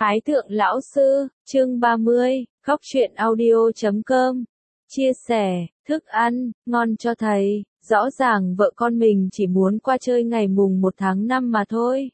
Ái thượng lão sư, chương 30, góc truyện audio.com. Chia sẻ, thức ăn, ngon cho thầy, rõ ràng vợ con mình chỉ muốn qua chơi ngày mùng 1 tháng 5 mà thôi.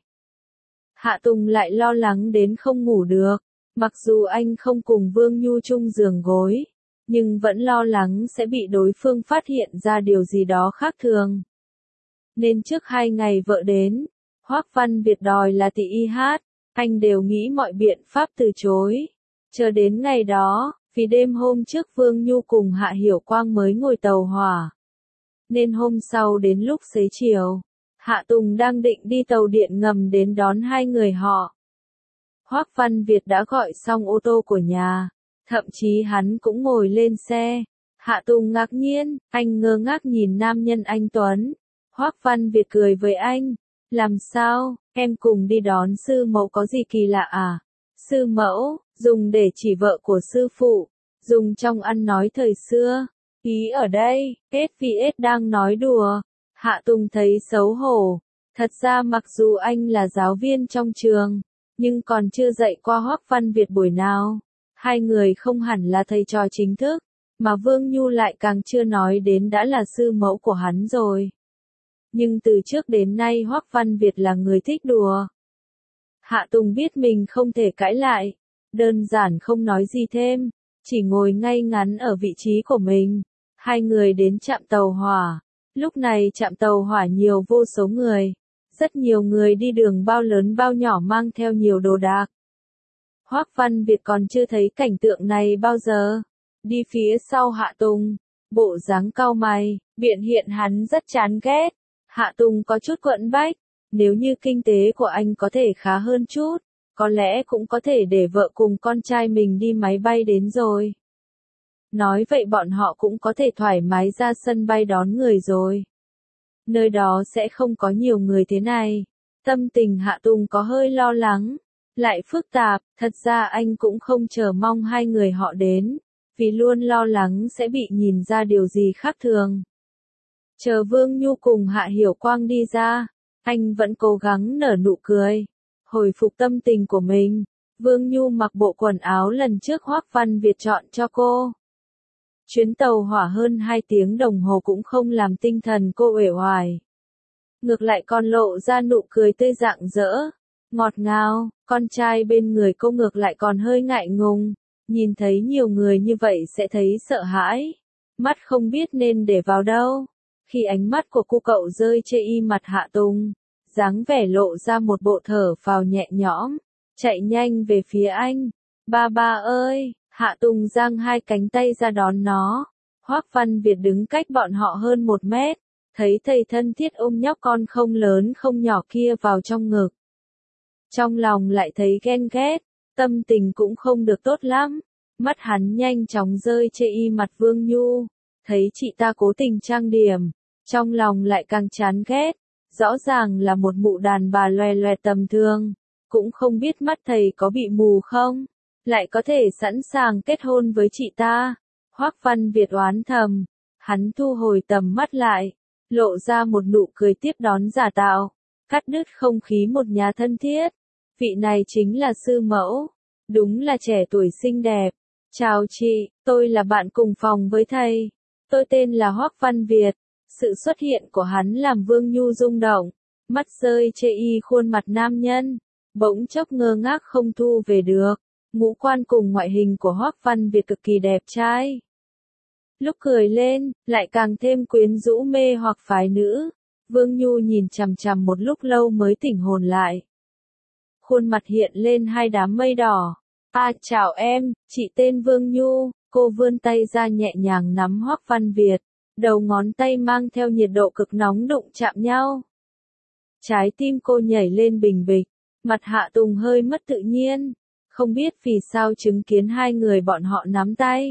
Hạ Tùng lại lo lắng đến không ngủ được, mặc dù anh không cùng Vương Nhu chung giường gối, nhưng vẫn lo lắng sẽ bị đối phương phát hiện ra điều gì đó khác thường. Nên trước 2 ngày vợ đến, Hoắc Văn Việt đòi là tị y hát, anh đều nghĩ mọi biện pháp từ chối. Chờ đến ngày đó, vì đêm hôm trước Vương Nhu cùng Hạ Hiểu Quang mới ngồi tàu hỏa. Nên hôm sau đến lúc xế chiều, Hạ Tùng đang định đi tàu điện ngầm đến đón hai người họ. Hoắc Văn Việt đã gọi xong ô tô của nhà, thậm chí hắn cũng ngồi lên xe. Hạ Tùng ngạc nhiên, anh ngơ ngác nhìn nam nhân anh tuấn. Hoắc Văn Việt cười với anh, làm sao, em cùng đi đón sư mẫu có gì kỳ lạ à? Sư mẫu, dùng để chỉ vợ của sư phụ, dùng trong ăn nói thời xưa. Ý ở đây, SVS đang nói đùa. Hạ Tùng thấy xấu hổ. Thật ra mặc dù anh là giáo viên trong trường, nhưng còn chưa dạy qua Hoắc Văn Việt buổi nào. Hai người không hẳn là thầy trò chính thức, mà Vương Nhu lại càng chưa nói đến đã là sư mẫu của hắn rồi. Nhưng từ trước đến nay Hoắc Văn Việt là người thích đùa. Hạ Tùng biết mình không thể cãi lại, đơn giản không nói gì thêm, chỉ ngồi ngay ngắn ở vị trí của mình. Hai người đến trạm tàu hỏa. Lúc này trạm tàu hỏa nhiều vô số người, rất nhiều người đi đường bao lớn bao nhỏ mang theo nhiều đồ đạc. Hoắc Văn Việt còn chưa thấy cảnh tượng này bao giờ. Đi phía sau Hạ Tùng, bộ dáng cau mày, biện hiện hắn rất chán ghét. Hạ Tùng có chút quẫn bách, nếu như kinh tế của anh có thể khá hơn chút, có lẽ cũng có thể để vợ cùng con trai mình đi máy bay đến rồi. Nói vậy bọn họ cũng có thể thoải mái ra sân bay đón người rồi. Nơi đó sẽ không có nhiều người thế này. Tâm tình Hạ Tùng có hơi lo lắng, lại phức tạp, thật ra anh cũng không chờ mong hai người họ đến, vì luôn lo lắng sẽ bị nhìn ra điều gì khác thường. Chờ Vương Nhu cùng Hạ Hiểu Quang đi ra, anh vẫn cố gắng nở nụ cười, hồi phục tâm tình của mình. Vương Nhu mặc bộ quần áo lần trước Hoắc Văn Việt chọn cho cô. Chuyến tàu hỏa hơn 2 tiếng đồng hồ cũng không làm tinh thần cô uể oải. Ngược lại còn lộ ra nụ cười tươi rạng rỡ, ngọt ngào. Con trai bên người cô ngược lại còn hơi ngại ngùng, nhìn thấy nhiều người như vậy sẽ thấy sợ hãi, mắt không biết nên để vào đâu. Khi ánh mắt của cô cậu rơi trên y mặt Hạ Tùng, dáng vẻ lộ ra một bộ thở phào nhẹ nhõm, chạy nhanh về phía anh. Ba ba ơi! Hạ Tùng giang hai cánh tay ra đón nó. Hoắc Văn Việt đứng cách bọn họ hơn 1 mét, thấy thầy thân thiết ôm nhóc con không lớn không nhỏ kia vào trong ngực. Trong lòng lại thấy ghen ghét, tâm tình cũng không được tốt lắm. Mắt hắn nhanh chóng rơi trên y mặt Vương Nhu, thấy chị ta cố tình trang điểm, trong lòng lại càng chán ghét. Rõ ràng là một mụ đàn bà loè loè tầm thường, cũng không biết mắt thầy có bị mù không, lại có thể sẵn sàng kết hôn với chị ta. Hoắc Văn Việt oán thầm, hắn thu hồi tầm mắt lại, lộ ra một nụ cười tiếp đón giả tạo, cắt đứt không khí một nhà thân thiết. Vị này chính là sư mẫu, đúng là trẻ tuổi xinh đẹp. Chào chị, tôi là bạn cùng phòng với thầy. Tôi tên là Hoắc Văn Việt. Sự xuất hiện của hắn làm Vương Nhu rung động, mắt rơi chê y khuôn mặt nam nhân, bỗng chốc ngơ ngác không thu về được. Ngũ quan cùng ngoại hình của Hoắc Văn Việt cực kỳ đẹp trai. Lúc cười lên, lại càng thêm quyến rũ mê hoặc phái nữ. Vương Nhu nhìn chằm chằm một lúc lâu mới tỉnh hồn lại. Khuôn mặt hiện lên hai đám mây đỏ. Chào em, chị tên Vương Nhu. Cô vươn tay ra nhẹ nhàng nắm Hoắc Văn Việt. Đầu ngón tay mang theo nhiệt độ cực nóng đụng chạm nhau. Trái tim cô nhảy lên bình bịch, mặt Hạ Tùng hơi mất tự nhiên, không biết vì sao chứng kiến hai người bọn họ nắm tay.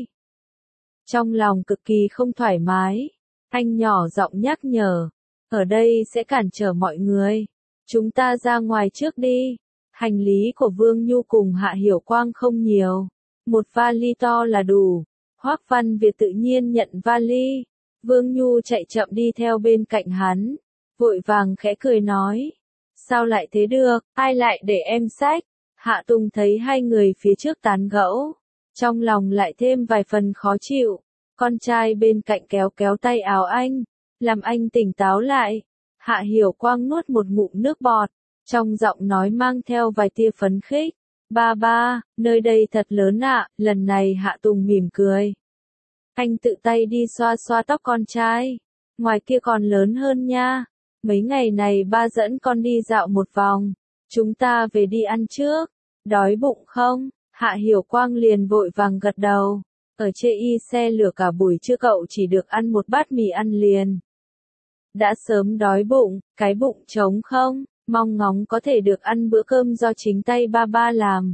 Trong lòng cực kỳ không thoải mái, anh nhỏ giọng nhắc nhở, ở đây sẽ cản trở mọi người, chúng ta ra ngoài trước đi. Hành lý của Vương Nhu cùng Hạ Hiểu Quang không nhiều, một vali to là đủ. Hoắc Văn Việt tự nhiên nhận vali. Vương Nhu chạy chậm đi theo bên cạnh hắn, vội vàng khẽ cười nói, sao lại thế được, ai lại để em xách, Hạ Tùng thấy hai người phía trước tán gẫu, trong lòng lại thêm vài phần khó chịu. Con trai bên cạnh kéo kéo tay áo anh, làm anh tỉnh táo lại. Hạ Hiểu Quang nuốt một ngụm nước bọt, trong giọng nói mang theo vài tia phấn khích. Ba ba, nơi đây thật lớn ạ, lần này Hạ Tùng mỉm cười. Anh tự tay đi xoa xoa tóc con trai. Ngoài kia còn lớn hơn nha. Mấy ngày này ba dẫn con đi dạo một vòng. Chúng ta về đi ăn trước. Đói bụng không? Hạ Hiểu Quang liền vội vàng gật đầu. Ở chê y xe lửa cả buổi trưa cậu chỉ được ăn một bát mì ăn liền. Đã sớm đói bụng, cái bụng trống không, mong ngóng có thể được ăn bữa cơm do chính tay ba ba làm.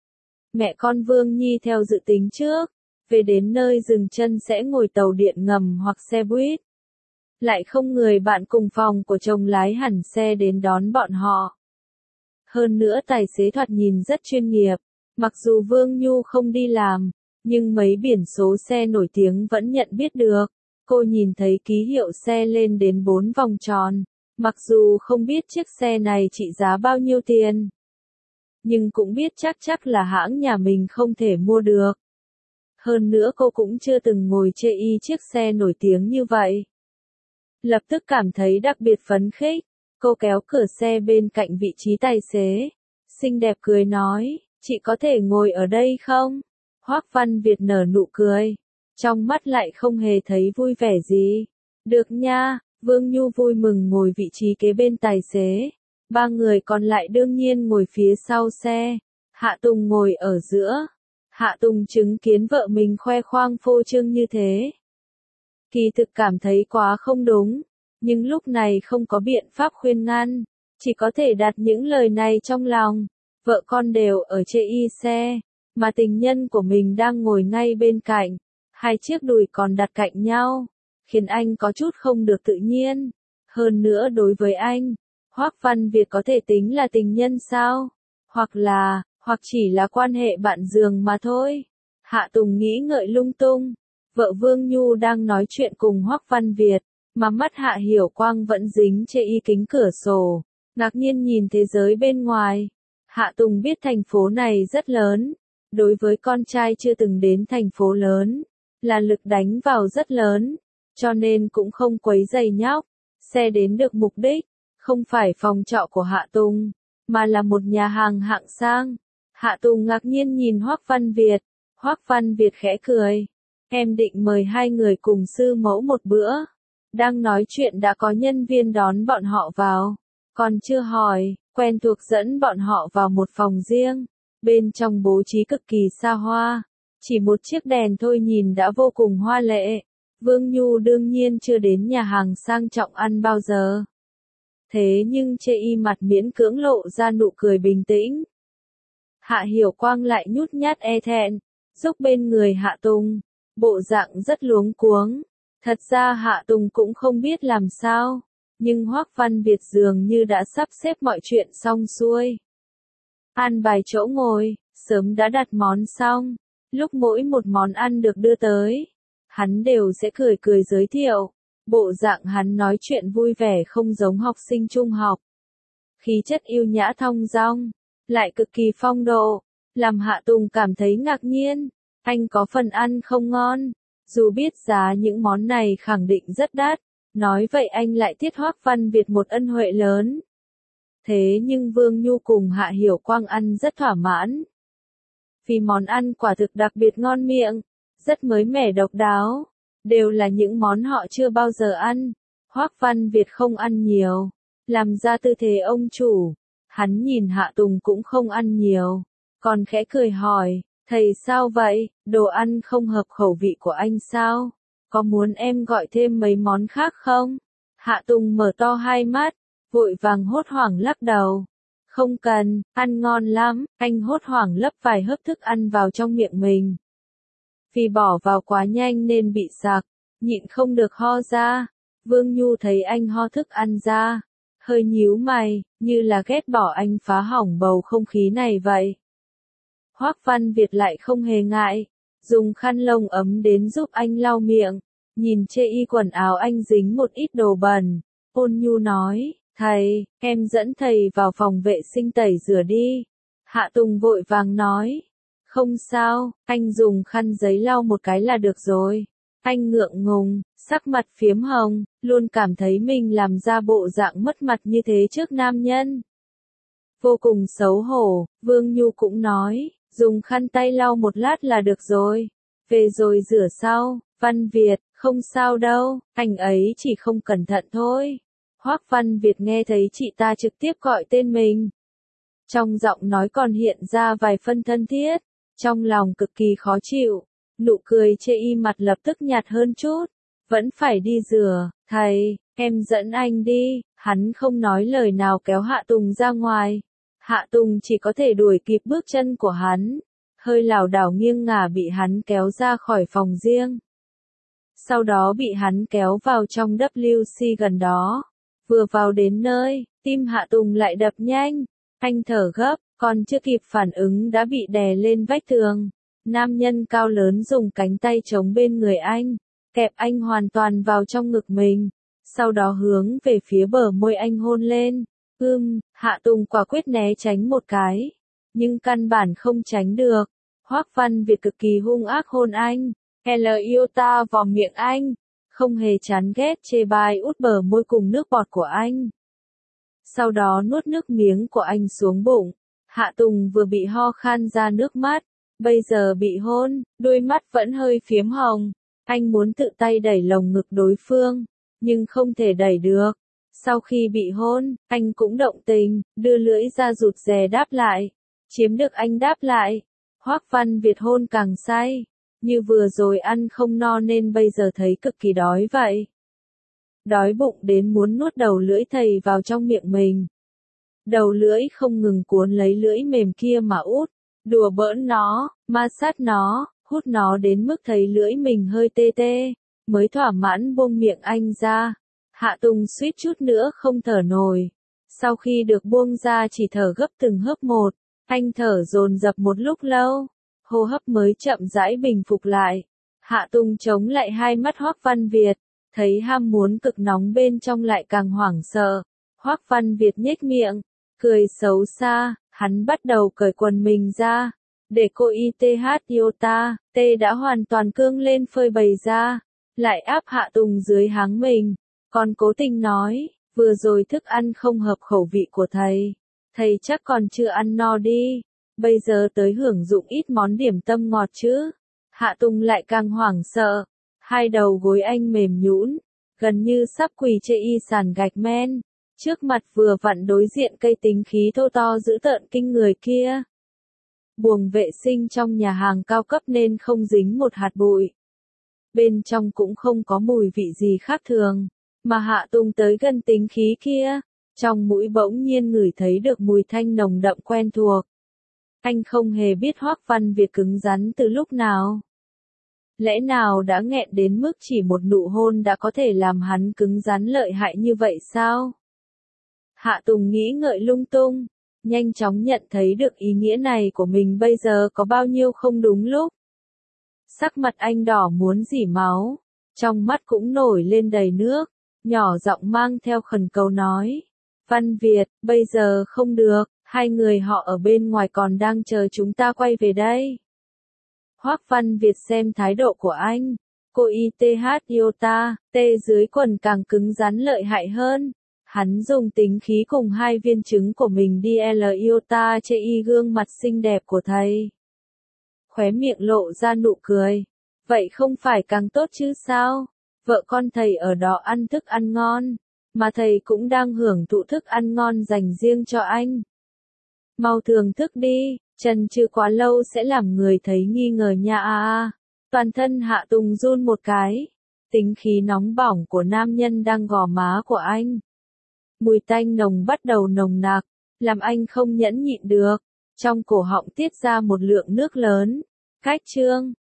Mẹ con Vương Nhi theo dự tính trước, về đến nơi dừng chân sẽ ngồi tàu điện ngầm hoặc xe buýt. Lại không người bạn cùng phòng của chồng lái hẳn xe đến đón bọn họ. Hơn nữa tài xế thoạt nhìn rất chuyên nghiệp, mặc dù Vương Nhu không đi làm, nhưng mấy biển số xe nổi tiếng vẫn nhận biết được. Cô nhìn thấy ký hiệu xe lên đến 4 vòng tròn, mặc dù không biết chiếc xe này trị giá bao nhiêu tiền, nhưng cũng biết chắc là hãng nhà mình không thể mua được. Hơn nữa cô cũng chưa từng ngồi chê y chiếc xe nổi tiếng như vậy. Lập tức cảm thấy đặc biệt phấn khích, cô kéo cửa xe bên cạnh vị trí tài xế, xinh đẹp cười nói, chị có thể ngồi ở đây không? Hoắc Văn Việt nở nụ cười, trong mắt lại không hề thấy vui vẻ gì. Được nha, Vương Nhu vui mừng ngồi vị trí kế bên tài xế. Ba người còn lại đương nhiên ngồi phía sau xe. Hạ Tùng ngồi ở giữa. Hạ Tùng chứng kiến vợ mình khoe khoang phô trương như thế. Kỳ thực cảm thấy quá không đúng, nhưng lúc này không có biện pháp khuyên ngăn, chỉ có thể đặt những lời này trong lòng. Vợ con đều ở chê y xe, mà tình nhân của mình đang ngồi ngay bên cạnh, hai chiếc đùi còn đặt cạnh nhau, khiến anh có chút không được tự nhiên. Hơn nữa đối với anh, Hoắc Văn Việt có thể tính là tình nhân sao? Hoặc chỉ là quan hệ bạn giường mà thôi. Hạ Tùng nghĩ ngợi lung tung. Vợ Vương Nhu đang nói chuyện cùng Hoắc Văn Việt, mà mắt Hạ Hiểu Quang vẫn dính chê y kính cửa sổ, ngạc nhiên nhìn thế giới bên ngoài. Hạ Tùng biết thành phố này rất lớn, đối với con trai chưa từng đến thành phố lớn, là lực đánh vào rất lớn, cho nên cũng không quấy rầy nhóc. Xe đến được mục đích, không phải phòng trọ của Hạ Tùng, mà là một nhà hàng hạng sang. Hạ Tùng ngạc nhiên nhìn Hoắc Văn Việt. Hoắc Văn Việt khẽ cười. Em định mời hai người cùng sư mẫu một bữa. Đang nói chuyện đã có nhân viên đón bọn họ vào. Còn chưa hỏi, quen thuộc dẫn bọn họ vào một phòng riêng. Bên trong bố trí cực kỳ xa hoa. Chỉ một chiếc đèn thôi nhìn đã vô cùng hoa lệ. Vương Nhu đương nhiên chưa đến nhà hàng sang trọng ăn bao giờ. Thế nhưng chê y mặt miễn cưỡng lộ ra nụ cười bình tĩnh. Hạ Hiểu Quang lại nhút nhát e thẹn, giúp bên người Hạ Tùng, bộ dạng rất luống cuống. Thật ra Hạ Tùng cũng không biết làm sao, nhưng Hoắc Văn Việt dường như đã sắp xếp mọi chuyện xong xuôi. An bài chỗ ngồi, sớm đã đặt món xong, lúc mỗi một món ăn được đưa tới, hắn đều sẽ cười cười giới thiệu. Bộ dạng hắn nói chuyện vui vẻ không giống học sinh trung học. Khí chất yêu nhã thong dong, lại cực kỳ phong độ, làm Hạ Tùng cảm thấy ngạc nhiên. Anh có phần ăn không ngon, dù biết giá những món này khẳng định rất đắt, nói vậy anh lại tiết Hoắc Văn Việt một ân huệ lớn. Thế nhưng Vương Nhu cùng Hạ Hiểu Quang ăn rất thỏa mãn. Vì món ăn quả thực đặc biệt ngon miệng, rất mới mẻ độc đáo, đều là những món họ chưa bao giờ ăn. Hoắc Văn Việt không ăn nhiều, làm ra tư thế ông chủ. Hắn nhìn Hạ Tùng cũng không ăn nhiều, còn khẽ cười hỏi, thầy sao vậy, đồ ăn không hợp khẩu vị của anh sao? Có muốn em gọi thêm mấy món khác không? Hạ Tùng mở to hai mắt, vội vàng hốt hoảng lắc đầu. Không cần, ăn ngon lắm, anh hốt hoảng lấp vài hớp thức ăn vào trong miệng mình. Vì bỏ vào quá nhanh nên bị sặc, nhịn không được ho ra. Vương Nhu thấy anh ho thức ăn ra, hơi nhíu mày, như là ghét bỏ anh phá hỏng bầu không khí này vậy. Hoắc Văn Việt lại không hề ngại, dùng khăn lông ấm đến giúp anh lau miệng, nhìn chê y quần áo anh dính một ít đồ bẩn, ôn nhu nói, thầy, em dẫn thầy vào phòng vệ sinh tẩy rửa đi. Hạ Tùng vội vàng nói. Không sao, anh dùng khăn giấy lau một cái là được rồi. Anh ngượng ngùng, sắc mặt phiếm hồng, luôn cảm thấy mình làm ra bộ dạng mất mặt như thế trước nam nhân. Vô cùng xấu hổ, Vương Nhu cũng nói, dùng khăn tay lau một lát là được rồi. Về rồi rửa sau, Văn Việt, không sao đâu, anh ấy chỉ không cẩn thận thôi. Hoắc Văn Việt nghe thấy chị ta trực tiếp gọi tên mình. Trong giọng nói còn hiện ra vài phân thân thiết, trong lòng cực kỳ khó chịu, nụ cười chê y mặt lập tức nhạt hơn chút. Vẫn phải đi rửa, thầy, em dẫn anh đi, hắn không nói lời nào kéo Hạ Tùng ra ngoài. Hạ Tùng chỉ có thể đuổi kịp bước chân của hắn, hơi lảo đảo nghiêng ngả bị hắn kéo ra khỏi phòng riêng. Sau đó bị hắn kéo vào trong WC gần đó. Vừa vào đến nơi, tim Hạ Tùng lại đập nhanh, anh thở gấp, còn chưa kịp phản ứng đã bị đè lên vách tường. Nam nhân cao lớn dùng cánh tay chống bên người anh, kẹp anh hoàn toàn vào trong ngực mình, sau đó hướng về phía bờ môi anh hôn lên. Hạ Tùng quả quyết né tránh một cái, nhưng căn bản không tránh được. Hoắc Văn Việt cực kỳ hung ác hôn anh, yêu ta vào miệng anh, không hề chán ghét chê bai út bờ môi cùng nước bọt của anh. Sau đó nuốt nước miếng của anh xuống bụng. Hạ Tùng vừa bị ho khan ra nước mắt, bây giờ bị hôn, đôi mắt vẫn hơi phiếm hồng. Anh muốn tự tay đẩy lồng ngực đối phương, nhưng không thể đẩy được. Sau khi bị hôn, anh cũng động tình, đưa lưỡi ra rụt rè đáp lại. Chiếm được anh đáp lại. Hoắc Văn Việt hôn càng say, như vừa rồi ăn không no nên bây giờ thấy cực kỳ đói vậy. Đói bụng đến muốn nuốt đầu lưỡi thầy vào trong miệng mình. Đầu lưỡi không ngừng cuốn lấy lưỡi mềm kia mà út, đùa bỡn nó, ma sát nó, hút nó đến mức thấy lưỡi mình hơi tê tê, mới thỏa mãn buông miệng anh ra. Hạ Tùng suýt chút nữa không thở nổi. Sau khi được buông ra chỉ thở gấp từng hớp một, anh thở dồn dập một lúc lâu, hô hấp mới chậm rãi bình phục lại. Hạ Tùng chống lại hai mắt Hoắc Văn Việt, thấy ham muốn cực nóng bên trong lại càng hoảng sợ. Hoắc Văn Việt nhếch miệng, cười xấu xa, hắn bắt đầu cởi quần mình ra, để cô Iota, đã hoàn toàn cương lên phơi bày ra, lại áp Hạ Tùng dưới háng mình, còn cố tình nói, vừa rồi thức ăn không hợp khẩu vị của thầy chắc còn chưa ăn no đi, bây giờ tới hưởng dụng ít món điểm tâm ngọt chứ. Hạ Tùng lại càng hoảng sợ, hai đầu gối anh mềm nhũn, gần như sắp quỳ trên y sàn gạch men. Trước mặt vừa vặn đối diện cây tính khí thô to dữ tợn kinh người kia. Buồng vệ sinh trong nhà hàng cao cấp nên không dính một hạt bụi. Bên trong cũng không có mùi vị gì khác thường, mà Hạ Tùng tới gần tính khí kia, trong mũi bỗng nhiên ngửi thấy được mùi thanh nồng đậm quen thuộc. Anh không hề biết Hoắc Văn Việt cứng rắn từ lúc nào. Lẽ nào đã nghẹn đến mức chỉ một nụ hôn đã có thể làm hắn cứng rắn lợi hại như vậy sao? Hạ Tùng nghĩ ngợi lung tung, nhanh chóng nhận thấy được ý nghĩa này của mình bây giờ có bao nhiêu không đúng lúc. Sắc mặt anh đỏ muốn rỉ máu, trong mắt cũng nổi lên đầy nước, nhỏ giọng mang theo khẩn cầu nói. Văn Việt, bây giờ không được, hai người họ ở bên ngoài còn đang chờ chúng ta quay về đây. Hoắc Văn Việt xem thái độ của anh, cô Iota, dưới quần càng cứng rắn lợi hại hơn. Hắn dùng tính khí cùng hai viên trứng của mình đi Iota chê y gương mặt xinh đẹp của thầy. Khóe miệng lộ ra nụ cười. Vậy không phải càng tốt chứ sao? Vợ con thầy ở đó ăn thức ăn ngon, mà thầy cũng đang hưởng thụ thức ăn ngon dành riêng cho anh. Mau thưởng thức đi, chần chừ quá lâu sẽ làm người thấy nghi ngờ nha. Toàn thân Hạ Tùng run một cái. Tính khí nóng bỏng của nam nhân đang gò má của anh. Mùi tanh nồng bắt đầu nồng nặc, làm anh không nhẫn nhịn được. Trong cổ họng tiết ra một lượng nước lớn. Cách chương